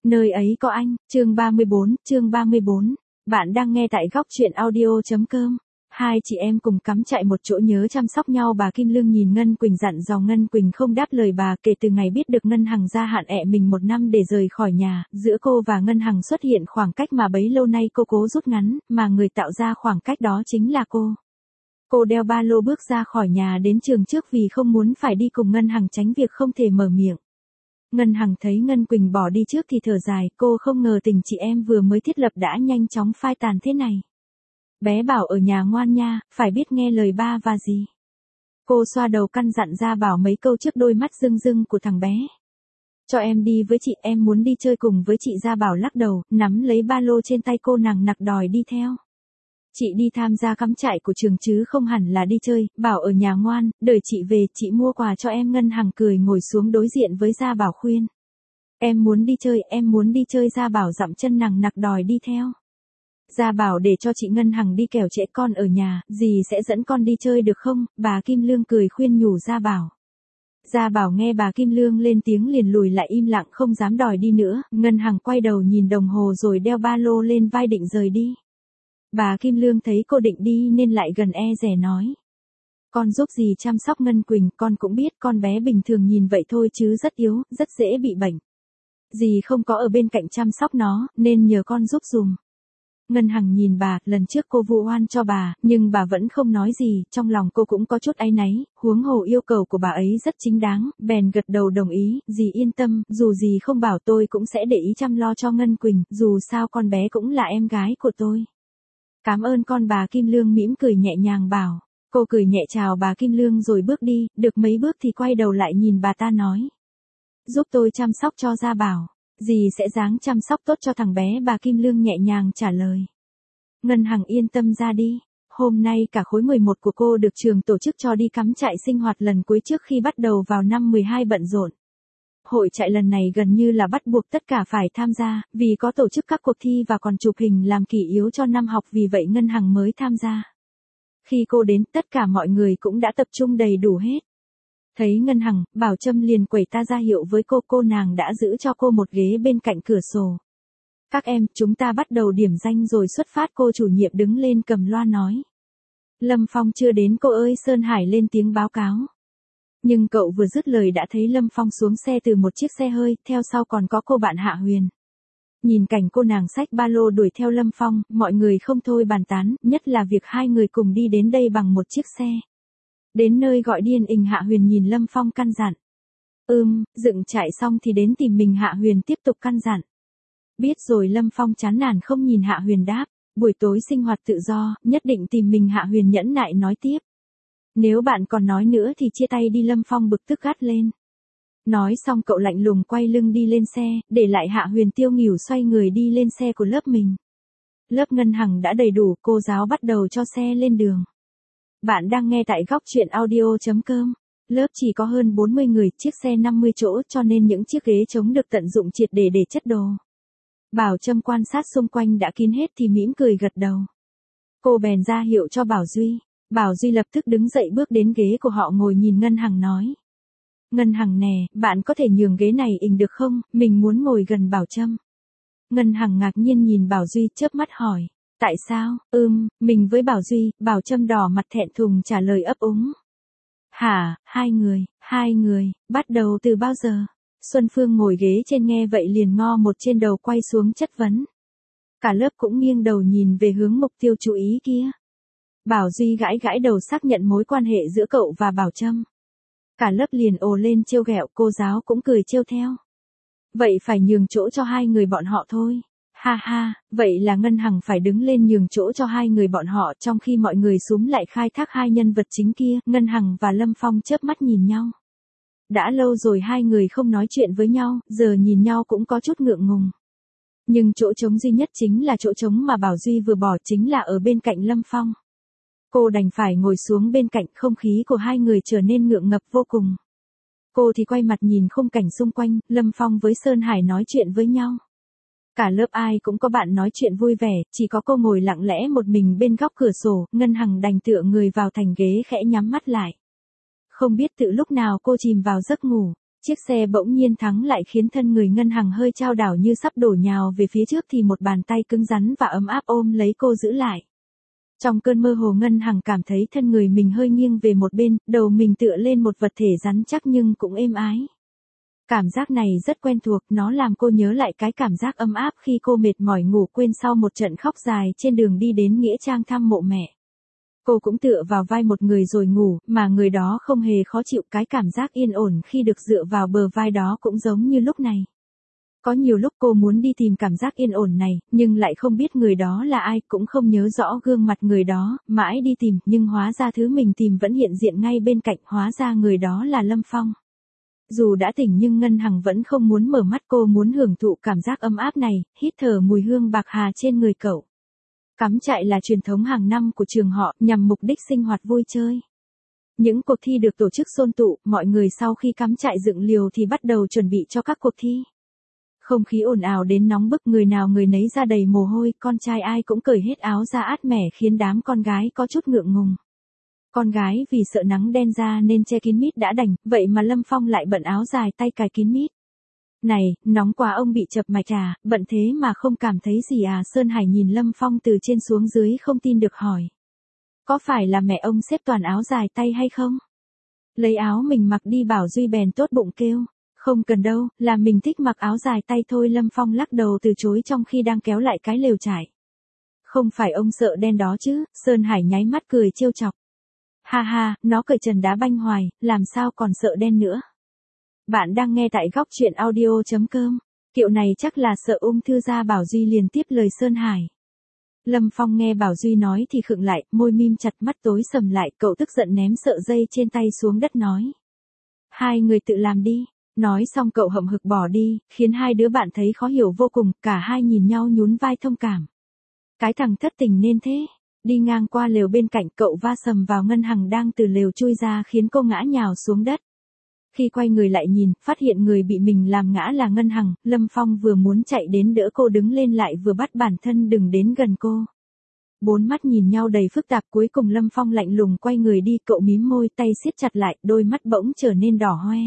Nơi ấy có anh, chương 34. Bạn đang nghe tại góc truyện audio.com. Hai chị em cùng cắm trại một chỗ nhớ chăm sóc nhau. Bà Kim Lương nhìn Ngân Quỳnh dặn dò. Ngân Quỳnh không đáp lời bà. Kể từ ngày biết được Ngân Hằng gia hạn ẹ mình 1 năm để rời khỏi nhà, giữa cô và Ngân Hằng xuất hiện khoảng cách mà bấy lâu nay cô cố rút ngắn, mà người tạo ra khoảng cách đó chính là cô. Cô đeo ba lô bước ra khỏi nhà đến trường trước vì không muốn phải đi cùng Ngân Hằng, tránh việc không thể mở miệng. Ngân Hằng thấy Ngân Quỳnh bỏ đi trước thì thở dài, cô không ngờ tình chị em vừa mới thiết lập đã nhanh chóng phai tàn thế này. Bé Bảo ở nhà ngoan nha, phải biết nghe lời ba và dì. Cô xoa đầu căn dặn Gia Bảo mấy câu trước đôi mắt rưng rưng của thằng bé. Cho em đi với chị, em muốn đi chơi cùng với chị. Gia Bảo lắc đầu, nắm lấy ba lô trên tay cô, nàng nặc đòi đi theo. Chị đi tham gia cắm trại của trường chứ không hẳn là đi chơi. Bảo ở nhà ngoan, đợi chị về chị mua quà cho em. Ngân Hằng cười ngồi xuống đối diện với Gia Bảo khuyên. Em muốn đi chơi. Gia Bảo dậm chân, nàng nặc đòi đi theo. Gia Bảo để cho chị Ngân Hằng đi, kẻo trễ con ở nhà, dì sẽ dẫn con đi chơi được không? Bà Kim Lương cười khuyên nhủ Gia Bảo. Gia Bảo nghe bà Kim Lương lên tiếng liền lùi lại im lặng, không dám đòi đi nữa. Ngân Hằng quay đầu nhìn đồng hồ rồi đeo ba lô lên vai định rời đi. Bà Kim Lương thấy cô định đi nên lại gần dè nói. Con giúp dì chăm sóc Ngân Quỳnh, con cũng biết con bé bình thường nhìn vậy thôi chứ rất yếu, rất dễ bị bệnh. Dì không có ở bên cạnh chăm sóc nó, nên nhờ con giúp dùm. Ngân Hằng nhìn bà, lần trước cô vu oan cho bà, nhưng bà vẫn không nói gì, trong lòng cô cũng có chút áy náy, huống hồ yêu cầu của bà ấy rất chính đáng, bèn gật đầu đồng ý. Dì yên tâm, dù dì không bảo tôi cũng sẽ để ý chăm lo cho Ngân Quỳnh, dù sao con bé cũng là em gái của tôi. Cảm ơn con. Bà Kim Lương mỉm cười nhẹ nhàng bảo. Cô cười nhẹ chào bà Kim Lương rồi bước đi, được mấy bước thì quay đầu lại nhìn bà ta nói. Giúp tôi chăm sóc cho Gia Bảo. Dì sẽ ráng chăm sóc tốt cho thằng bé. Bà Kim Lương nhẹ nhàng trả lời. Ngân Hằng yên tâm ra đi. Hôm nay cả khối 11 của cô được trường tổ chức cho đi cắm trại sinh hoạt lần cuối trước khi bắt đầu vào năm 12 bận rộn. Hội trại lần này gần như là bắt buộc tất cả phải tham gia, vì có tổ chức các cuộc thi và còn chụp hình làm kỷ yếu cho năm học, vì vậy Ngân Hằng mới tham gia. Khi cô đến, tất cả mọi người cũng đã tập trung đầy đủ hết. Thấy Ngân Hằng, Bảo Trâm liền quẩy ta ra hiệu với cô, nàng đã giữ cho cô một ghế bên cạnh cửa sổ. Các em, chúng ta bắt đầu điểm danh rồi xuất phát. Cô chủ nhiệm đứng lên cầm loa nói. Lâm Phong chưa đến cô ơi. Sơn Hải lên tiếng báo cáo. Nhưng cậu vừa dứt lời đã thấy Lâm Phong xuống xe từ một chiếc xe hơi, theo sau còn có cô bạn Hạ Huyền. Nhìn cảnh cô nàng xách ba lô đuổi theo Lâm Phong, mọi người không thôi bàn tán, nhất là việc hai người cùng đi đến đây bằng một chiếc xe. Đến nơi gọi điên ình, Hạ Huyền nhìn Lâm Phong căn dặn. Dựng trại xong thì đến tìm mình. Hạ Huyền tiếp tục căn dặn. Biết rồi. Lâm Phong chán nản không nhìn Hạ Huyền đáp. Buổi tối sinh hoạt tự do, nhất định tìm mình. Hạ Huyền nhẫn nại nói tiếp. Nếu bạn còn nói nữa thì chia tay đi. Lâm Phong bực tức gắt lên. Nói xong cậu lạnh lùng quay lưng đi lên xe, để lại Hạ Huyền tiêu nghỉu xoay người đi lên xe của lớp mình. Lớp Ngân Hằng đã đầy đủ, cô giáo bắt đầu cho xe lên đường. Bạn đang nghe tại góc truyện audio.com. Lớp chỉ có hơn 40 người, chiếc xe 50 chỗ, cho nên những chiếc ghế trống được tận dụng triệt để chất đồ. Bảo Trâm quan sát xung quanh đã kín hết thì mỉm cười gật đầu. Cô bèn ra hiệu cho Bảo Duy. Bảo Duy lập tức đứng dậy bước đến ghế của họ ngồi, nhìn Ngân Hằng nói. Ngân Hằng nè, bạn có thể nhường ghế này được không, mình muốn ngồi gần Bảo Trâm. Ngân Hằng ngạc nhiên nhìn Bảo Duy, chớp mắt hỏi. Tại sao? Mình với Bảo Duy. Bảo Trâm đỏ mặt thẹn thùng trả lời ấp úng. Hả, hai người, bắt đầu từ bao giờ? Xuân Phương ngồi ghế trên nghe vậy liền ngo một trên đầu quay xuống chất vấn. Cả lớp cũng nghiêng đầu nhìn về hướng mục tiêu chú ý kia. Bảo Duy gãi đầu xác nhận mối quan hệ giữa cậu và Bảo Trâm. Cả lớp liền ồ lên trêu ghẹo, cô giáo cũng cười trêu theo. Vậy phải nhường chỗ cho hai người bọn họ thôi. Ha ha, vậy là Ngân Hằng phải đứng lên nhường chỗ cho hai người bọn họ, trong khi mọi người xúm lại khai thác hai nhân vật chính kia. Ngân Hằng và Lâm Phong chớp mắt nhìn nhau. Đã lâu rồi hai người không nói chuyện với nhau, giờ nhìn nhau cũng có chút ngượng ngùng. Nhưng chỗ trống duy nhất chính là chỗ trống mà Bảo Duy vừa bỏ, chính là ở bên cạnh Lâm Phong. Cô đành phải ngồi xuống bên cạnh, không khí của hai người trở nên ngượng ngập vô cùng. Cô thì quay mặt nhìn khung cảnh xung quanh, Lâm Phong với Sơn Hải nói chuyện với nhau. Cả lớp ai cũng có bạn nói chuyện vui vẻ, chỉ có cô ngồi lặng lẽ một mình bên góc cửa sổ. Ngân Hằng đành tựa người vào thành ghế khẽ nhắm mắt lại. Không biết từ lúc nào cô chìm vào giấc ngủ. Chiếc xe bỗng nhiên thắng lại khiến thân người Ngân Hằng hơi chao đảo như sắp đổ nhào về phía trước thì một bàn tay cứng rắn và ấm áp ôm lấy cô giữ lại. Trong cơn mơ hồ Ngân Hằng cảm thấy thân người mình hơi nghiêng về một bên, đầu mình tựa lên một vật thể rắn chắc nhưng cũng êm ái. Cảm giác này rất quen thuộc, nó làm cô nhớ lại cái cảm giác ấm áp khi cô mệt mỏi ngủ quên sau một trận khóc dài trên đường đi đến nghĩa trang thăm mộ mẹ. Cô cũng tựa vào vai một người rồi ngủ, mà người đó không hề khó chịu, cái cảm giác yên ổn khi được dựa vào bờ vai đó cũng giống như lúc này. Có nhiều lúc cô muốn đi tìm cảm giác yên ổn này, nhưng lại không biết người đó là ai, cũng không nhớ rõ gương mặt người đó, mãi đi tìm, nhưng hóa ra thứ mình tìm vẫn hiện diện ngay bên cạnh, hóa ra người đó là Lâm Phong. Dù đã tỉnh nhưng Ngân Hằng vẫn không muốn mở mắt, cô muốn hưởng thụ cảm giác ấm áp này, hít thở mùi hương bạc hà trên người cậu. Cắm trại là truyền thống hàng năm của trường họ, nhằm mục đích sinh hoạt vui chơi. Những cuộc thi được tổ chức xôn tụ, mọi người sau khi cắm trại dựng liều thì bắt đầu chuẩn bị cho các cuộc thi. Không khí ồn ào đến nóng bức, người nào người nấy ra đầy mồ hôi, con trai ai cũng cởi hết áo ra át mẻ khiến đám con gái có chút ngượng ngùng. Con gái vì sợ nắng đen ra nên che kín mít đã đành, vậy mà Lâm Phong lại bận áo dài tay cài kín mít. Này, nóng quá ông bị chập mạch à, bận thế mà không cảm thấy gì à? Sơn Hải nhìn Lâm Phong từ trên xuống dưới không tin được hỏi. Có phải là mẹ ông xếp toàn áo dài tay hay không? Lấy áo mình mặc đi, Bảo Duy bèn tốt bụng kêu. Không cần đâu, là mình thích mặc áo dài tay thôi. Lâm Phong lắc đầu từ chối trong khi đang kéo lại cái lều trải. Không phải ông sợ đen đó chứ? Sơn Hải nháy mắt cười trêu chọc. Ha ha, nó cởi trần đá banh hoài, làm sao còn sợ đen nữa. Bạn đang nghe tại góc truyện audio.com. Kiệu này chắc là sợ ung thư da, Bảo Duy liền tiếp lời Sơn Hải. Lâm Phong nghe Bảo Duy nói thì khựng lại, môi mím chặt, mắt tối sầm lại, cậu tức giận ném sợi dây trên tay xuống đất nói. Hai người tự làm đi. Nói xong cậu hậm hực bỏ đi, khiến hai đứa bạn thấy khó hiểu vô cùng, cả hai nhìn nhau nhún vai thông cảm. Cái thằng thất tình nên thế. Đi ngang qua lều bên cạnh, cậu va sầm vào Ngân Hằng đang từ lều chui ra khiến cô ngã nhào xuống đất. Khi quay người lại nhìn, phát hiện người bị mình làm ngã là Ngân Hằng, Lâm Phong vừa muốn chạy đến đỡ cô đứng lên lại vừa bắt bản thân đừng đến gần cô. Bốn mắt nhìn nhau đầy phức tạp, cuối cùng Lâm Phong lạnh lùng quay người đi, cậu mím môi, tay siết chặt lại, đôi mắt bỗng trở nên đỏ hoe.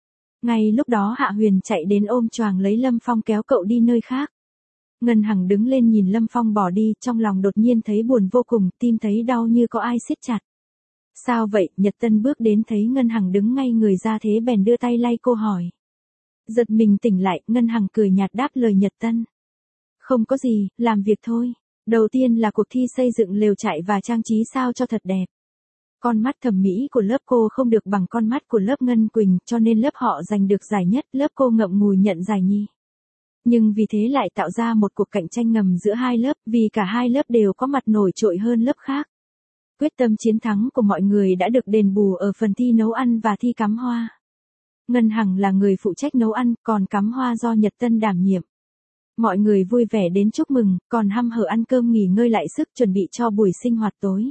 Ngay lúc đó Hạ Huyền chạy đến ôm choàng lấy Lâm Phong kéo cậu đi nơi khác. Ngân Hằng đứng lên nhìn Lâm Phong bỏ đi, trong lòng đột nhiên thấy buồn vô cùng, tim thấy đau như có ai siết chặt. Sao vậy? Nhật Tân bước đến thấy Ngân Hằng đứng ngay người ra thế bèn đưa tay lay cô hỏi. Giật mình tỉnh lại, Ngân Hằng cười nhạt đáp lời Nhật Tân. Không có gì, làm việc thôi. Đầu tiên là cuộc thi xây dựng lều trại và trang trí sao cho thật đẹp. Con mắt thẩm mỹ của lớp cô không được bằng con mắt của lớp Ngân Quỳnh, cho nên lớp họ giành được giải nhất, lớp cô ngậm ngùi nhận giải nhì. Nhưng vì thế lại tạo ra một cuộc cạnh tranh ngầm giữa hai lớp, vì cả hai lớp đều có mặt nổi trội hơn lớp khác. Quyết tâm chiến thắng của mọi người đã được đền bù ở phần thi nấu ăn và thi cắm hoa. Ngân Hằng là người phụ trách nấu ăn, còn cắm hoa do Nhật Tân đảm nhiệm. Mọi người vui vẻ đến chúc mừng, còn hăm hở ăn cơm nghỉ ngơi lại sức chuẩn bị cho buổi sinh hoạt tối.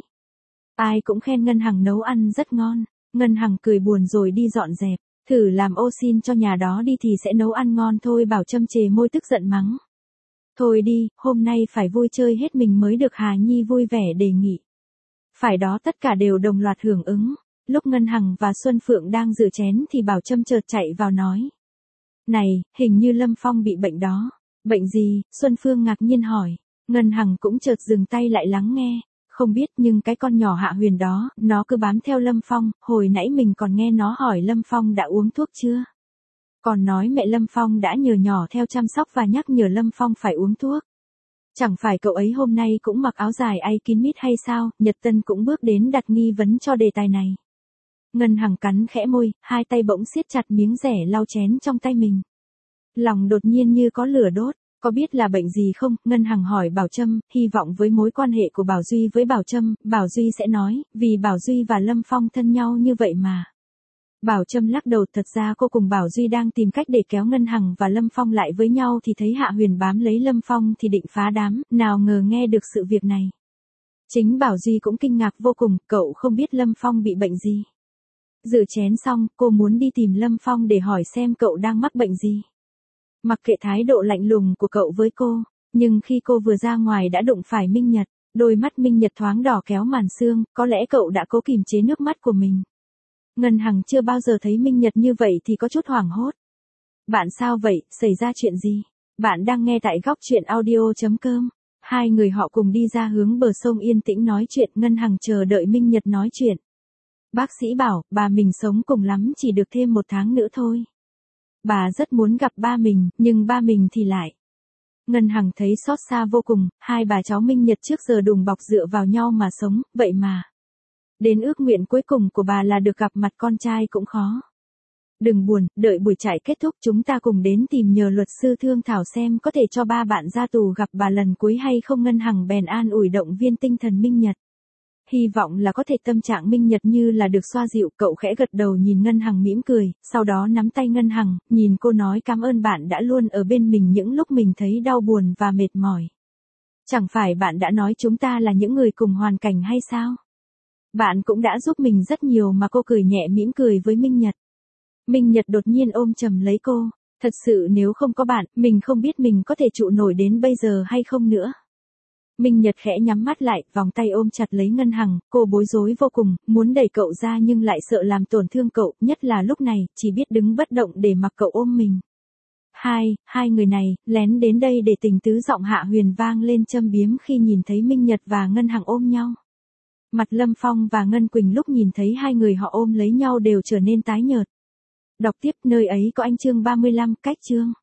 Ai cũng khen Ngân Hằng nấu ăn rất ngon. Ngân Hằng cười buồn rồi đi dọn dẹp. Thử làm ô xin cho nhà đó đi thì sẽ nấu ăn ngon thôi. Bảo Trâm chề môi tức giận mắng. Thôi đi, hôm nay phải vui chơi hết mình mới được. Hà Nhi vui vẻ đề nghị. Phải đó, tất cả đều đồng loạt hưởng ứng. Lúc Ngân Hằng và Xuân Phượng đang rửa chén thì Bảo Trâm chợt chạy vào nói. Này, hình như Lâm Phong bị bệnh đó. Bệnh gì? Xuân Phương ngạc nhiên hỏi. Ngân Hằng cũng chợt dừng tay lại lắng nghe. Không biết, nhưng cái con nhỏ Hạ Huyền đó, nó cứ bám theo Lâm Phong, hồi nãy mình còn nghe nó hỏi Lâm Phong đã uống thuốc chưa. Còn nói mẹ Lâm Phong đã nhờ nhỏ theo chăm sóc và nhắc nhở Lâm Phong phải uống thuốc. Chẳng phải cậu ấy hôm nay cũng mặc áo dài ay kín mít hay sao? Nhật Tân cũng bước đến đặt nghi vấn cho đề tài này. Ngân Hằng cắn khẽ môi, hai tay bỗng siết chặt miếng rẻ lau chén trong tay mình. Lòng đột nhiên như có lửa đốt. Có biết là bệnh gì không? Ngân Hằng hỏi Bảo Trâm, hy vọng với mối quan hệ của Bảo Duy với Bảo Trâm, Bảo Duy sẽ nói, vì Bảo Duy và Lâm Phong thân nhau như vậy mà. Bảo Trâm lắc đầu, thật ra cô cùng Bảo Duy đang tìm cách để kéo Ngân Hằng và Lâm Phong lại với nhau thì thấy Hạ Huyền bám lấy Lâm Phong thì định phá đám, nào ngờ nghe được sự việc này. Chính Bảo Duy cũng kinh ngạc vô cùng, cậu không biết Lâm Phong bị bệnh gì. Rửa chén xong, cô muốn đi tìm Lâm Phong để hỏi xem cậu đang mắc bệnh gì. Mặc kệ thái độ lạnh lùng của cậu với cô, nhưng khi cô vừa ra ngoài đã đụng phải Minh Nhật, đôi mắt Minh Nhật thoáng đỏ kéo màn sương, có lẽ cậu đã cố kìm chế nước mắt của mình. Ngân Hằng chưa bao giờ thấy Minh Nhật như vậy thì có chút hoảng hốt. Bạn sao vậy, xảy ra chuyện gì? Bạn đang nghe tại góc chuyện audio.com. Hai người họ cùng đi ra hướng bờ sông yên tĩnh nói chuyện, Ngân Hằng chờ đợi Minh Nhật nói chuyện. Bác sĩ bảo, bà mình sống cùng lắm chỉ được thêm 1 tháng nữa thôi. Bà rất muốn gặp ba mình, nhưng ba mình thì lại. Ngân Hằng thấy xót xa vô cùng, hai bà cháu Minh Nhật trước giờ đùm bọc dựa vào nhau mà sống, vậy mà. Đến ước nguyện cuối cùng của bà là được gặp mặt con trai cũng khó. Đừng buồn, đợi buổi trại kết thúc chúng ta cùng đến tìm nhờ luật sư thương thảo xem có thể cho ba bạn ra tù gặp bà lần cuối hay không. Ngân Hằng bèn an ủi động viên tinh thần Minh Nhật. Hy vọng là có thể tâm trạng Minh Nhật như là được xoa dịu, cậu khẽ gật đầu nhìn Ngân Hằng mỉm cười, sau đó nắm tay Ngân Hằng, nhìn cô nói cảm ơn bạn đã luôn ở bên mình những lúc mình thấy đau buồn và mệt mỏi. Chẳng phải bạn đã nói chúng ta là những người cùng hoàn cảnh hay sao? Bạn cũng đã giúp mình rất nhiều mà. Cô cười nhẹ mỉm cười với Minh Nhật. Minh Nhật đột nhiên ôm chầm lấy cô, thật sự nếu không có bạn, mình không biết mình có thể trụ nổi đến bây giờ hay không nữa. Minh Nhật khẽ nhắm mắt lại, vòng tay ôm chặt lấy Ngân Hằng, cô bối rối vô cùng, muốn đẩy cậu ra nhưng lại sợ làm tổn thương cậu, nhất là lúc này, chỉ biết đứng bất động để mặc cậu ôm mình. Hai người này, lén đến đây để tình tứ. Giọng Hạ Huyền vang lên châm biếm khi nhìn thấy Minh Nhật và Ngân Hằng ôm nhau. Mặt Lâm Phong và Ngân Quỳnh lúc nhìn thấy hai người họ ôm lấy nhau đều trở nên tái nhợt. Đọc tiếp, nơi ấy có anh chương 35, cách chương.